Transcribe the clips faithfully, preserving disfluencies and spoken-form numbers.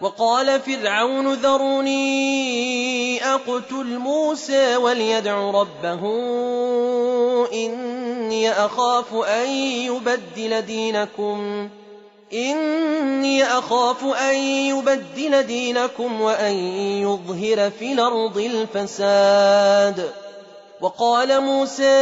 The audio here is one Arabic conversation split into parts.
وقال فرعون ذروني أقتل موسى وليدع ربه إني أخاف أن يبدل دينكم إني أخاف أن يبدل دينكم وأن يظهر في الأرض الفساد. وقال موسى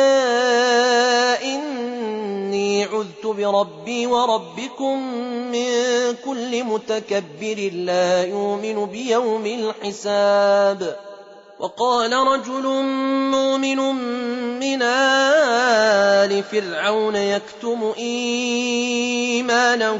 إني عذت بربي وربكم من كل متكبر لا يؤمن بيوم الحساب. وقال رجل مؤمن من آل فرعون يكتم إيمانه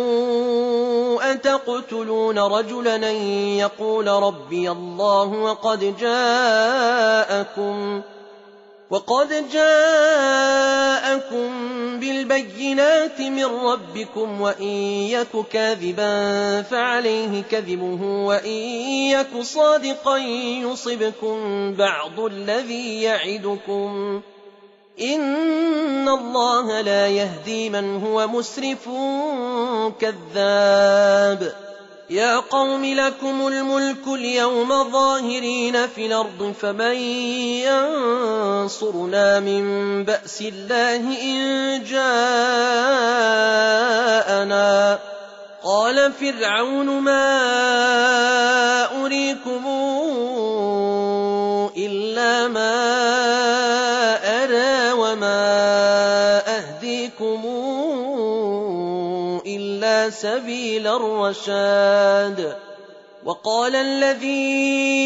أتقتلون رجلا أن يقول ربي الله وقد جاءكم وقد جاءكم بالبينات من ربكم وإن يك كاذبا فعليه كذبه وإن يك صادقا يصبكم بعض الذي يعدكم إن الله لا يهدي من هو مسرف كذاب. يا قوم لكم الملك اليوم ظاهرين في الأرض فمن ينصرنا من بأس الله إن جاءنا. قال فرعون ما أريكم إلا ما أرى وما أهديكم إلا سبيل الرشاد. وقال الذي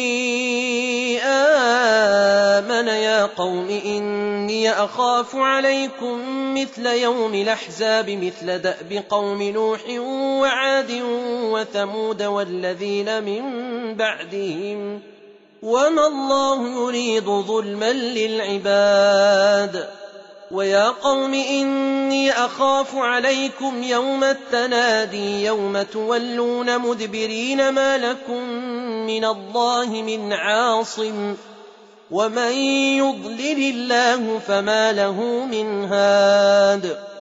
آمن يا قوم إني أخاف عليكم مثل يوم الأحزاب مثل دأب قوم نوح وعاد وثمود والذين من بعدهم وما الله يريد ظلما للعباد. ويا قوم إني أخاف عليكم يوم التنادي يوم تولون مدبرين ما لكم من الله من عاصم ومن يضلل الله فما له من هاد.